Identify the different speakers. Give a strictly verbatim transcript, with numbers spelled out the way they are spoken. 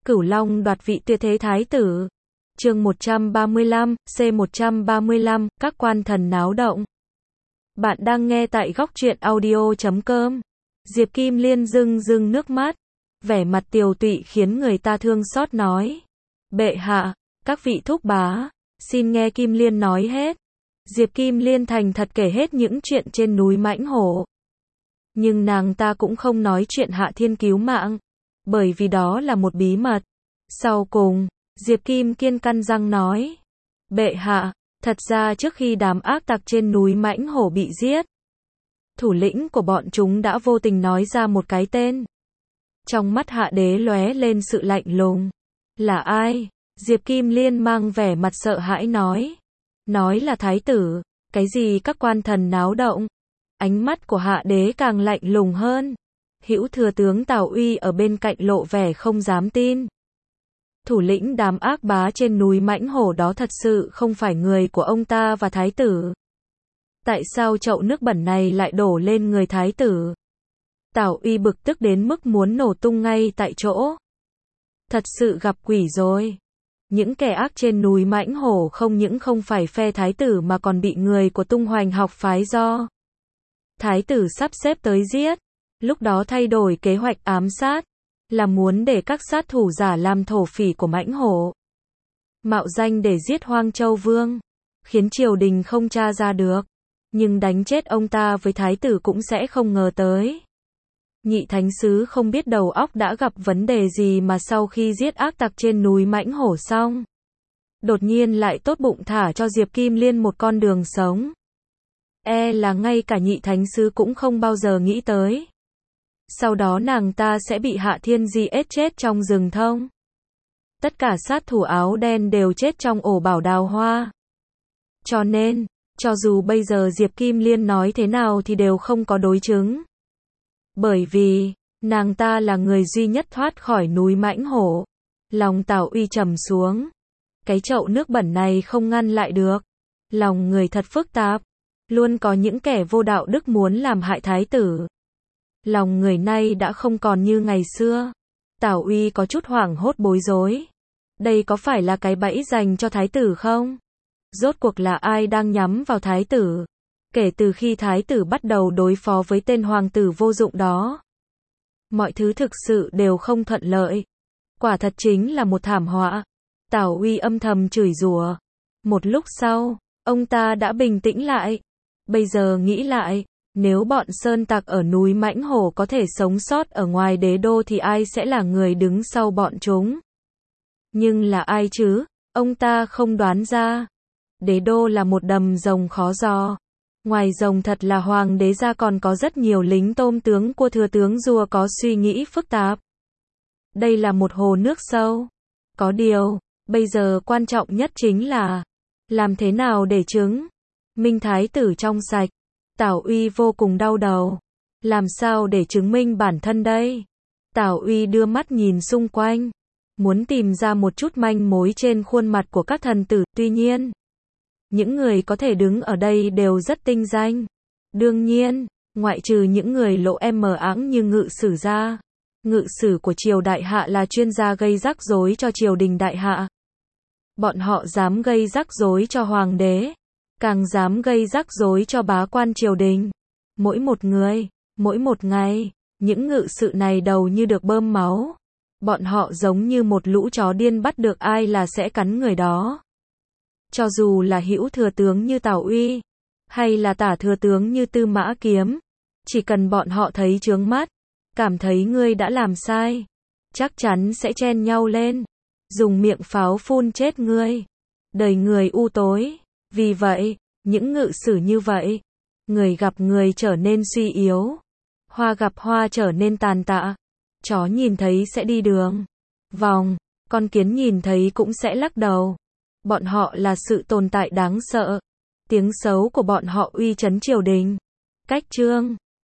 Speaker 1: Cửu Long đoạt vị tuyệt thế thái tử. Chương một trăm ba mươi lăm, C một trăm ba mươi lăm, các quan thần náo động. Bạn đang nghe tại góc truyện audio chấm com. Diệp Kim Liên rưng rưng nước mắt, vẻ mặt tiều tụy khiến người ta thương xót nói: "Bệ hạ, các vị thúc bá, xin nghe Kim Liên nói hết." Diệp Kim Liên thành thật kể hết những chuyện trên núi Mãnh Hổ. Nhưng nàng ta cũng không nói chuyện Hạ Thiên cứu mạng, bởi vì đó là một bí mật. Sau cùng, Diệp Kim Kiên căn răng nói: "Bệ hạ, thật ra trước khi đám ác tặc trên núi Mãnh Hổ bị giết, thủ lĩnh của bọn chúng đã vô tình nói ra một cái tên." Trong mắt Hạ Đế lóe lên sự lạnh lùng. "Là ai?" Diệp Kim Liên mang vẻ mặt sợ hãi nói. "Nói là thái tử." "Cái gì các quan thần náo động?" Ánh mắt của Hạ Đế càng lạnh lùng hơn. Hữu thừa tướng Tào Uy ở bên cạnh lộ vẻ không dám tin. Thủ lĩnh đám ác bá trên núi Mãnh Hổ đó thật sự không phải người của ông ta và thái tử. Tại sao chậu nước bẩn này lại đổ lên người thái tử? Tào Uy bực tức đến mức muốn nổ tung ngay tại chỗ. Thật sự gặp quỷ rồi. Những kẻ ác trên núi Mãnh Hổ không những không phải phe thái tử mà còn bị người của Tung Hoành học phái do thái tử sắp xếp tới giết. Lúc đó thay đổi kế hoạch ám sát, là muốn để các sát thủ giả làm thổ phỉ của Mãnh Hổ, mạo danh để giết Hoang Châu Vương, khiến triều đình không tra ra được. Nhưng đánh chết ông ta với thái tử cũng sẽ không ngờ tới. Nhị thánh sứ không biết đầu óc đã gặp vấn đề gì mà sau khi giết ác tặc trên núi Mãnh Hổ xong, đột nhiên lại tốt bụng thả cho Diệp Kim Liên một con đường sống. E là ngay cả nhị thánh sứ cũng không bao giờ nghĩ tới. Sau đó nàng ta sẽ bị Hạ Thiên Di ết chết trong rừng thông. Tất cả sát thủ áo đen đều chết trong ổ bảo đào hoa. Cho nên, cho dù bây giờ Diệp Kim Liên nói thế nào thì đều không có đối chứng. Bởi vì, nàng ta là người duy nhất thoát khỏi núi Mãnh Hổ. Lòng Tào Uy trầm xuống. Cái chậu nước bẩn này không ngăn lại được. Lòng người thật phức tạp. Luôn có những kẻ vô đạo đức muốn làm hại thái tử. Lòng người nay đã không còn như ngày xưa. Tào Uy có chút hoảng hốt bối rối. Đây có phải là cái bẫy dành cho thái tử không? Rốt cuộc là ai đang nhắm vào thái tử? Kể từ khi thái tử bắt đầu đối phó với tên hoàng tử vô dụng đó, mọi thứ thực sự đều không thuận lợi. Quả thật chính là một thảm họa. Tào Uy âm thầm chửi rủa. Một lúc sau, ông ta đã bình tĩnh lại. Bây giờ nghĩ lại, nếu bọn sơn tặc ở núi Mãnh Hổ có thể sống sót ở ngoài đế đô thì ai sẽ là người đứng sau bọn chúng? Nhưng là ai chứ? Ông ta không đoán ra. Đế đô là một đầm rồng khó dò. Ngoài rồng thật là hoàng đế ra còn có rất nhiều lính tôm tướng của thừa tướng rùa có suy nghĩ phức tạp. Đây là một hồ nước sâu. Có điều, bây giờ quan trọng nhất chính là làm thế nào để chứng minh thái tử trong sạch. Tào Uy vô cùng đau đầu. Làm sao để chứng minh bản thân đây? Tào Uy đưa mắt nhìn xung quanh, muốn tìm ra một chút manh mối trên khuôn mặt của các thần tử. Tuy nhiên, những người có thể đứng ở đây đều rất tinh danh. Đương nhiên, ngoại trừ những người lộ em mờ áng như ngự sử ra. Ngự sử của triều đại hạ là chuyên gia gây rắc rối cho triều đình đại hạ. Bọn họ dám gây rắc rối cho hoàng đế, càng dám gây rắc rối cho bá quan triều đình. Mỗi một người, mỗi một ngày, những ngự sự này đầu như được bơm máu. Bọn họ giống như một lũ chó điên, bắt được ai là sẽ cắn người đó. Cho dù là hữu thừa tướng như Tào Uy, hay là tả thừa tướng như Tư Mã Kiếm, chỉ cần bọn họ thấy chướng mắt, cảm thấy ngươi đã làm sai, chắc chắn sẽ chen nhau lên, dùng miệng pháo phun chết ngươi. Đời người u tối. Vì vậy, những ngự sử như vậy, người gặp người trở nên suy yếu, hoa gặp hoa trở nên tàn tạ, chó nhìn thấy sẽ đi đường vòng, con kiến nhìn thấy cũng sẽ lắc đầu. Bọn họ là sự tồn tại đáng sợ. Tiếng xấu của bọn họ uy chấn triều đình. Cách chương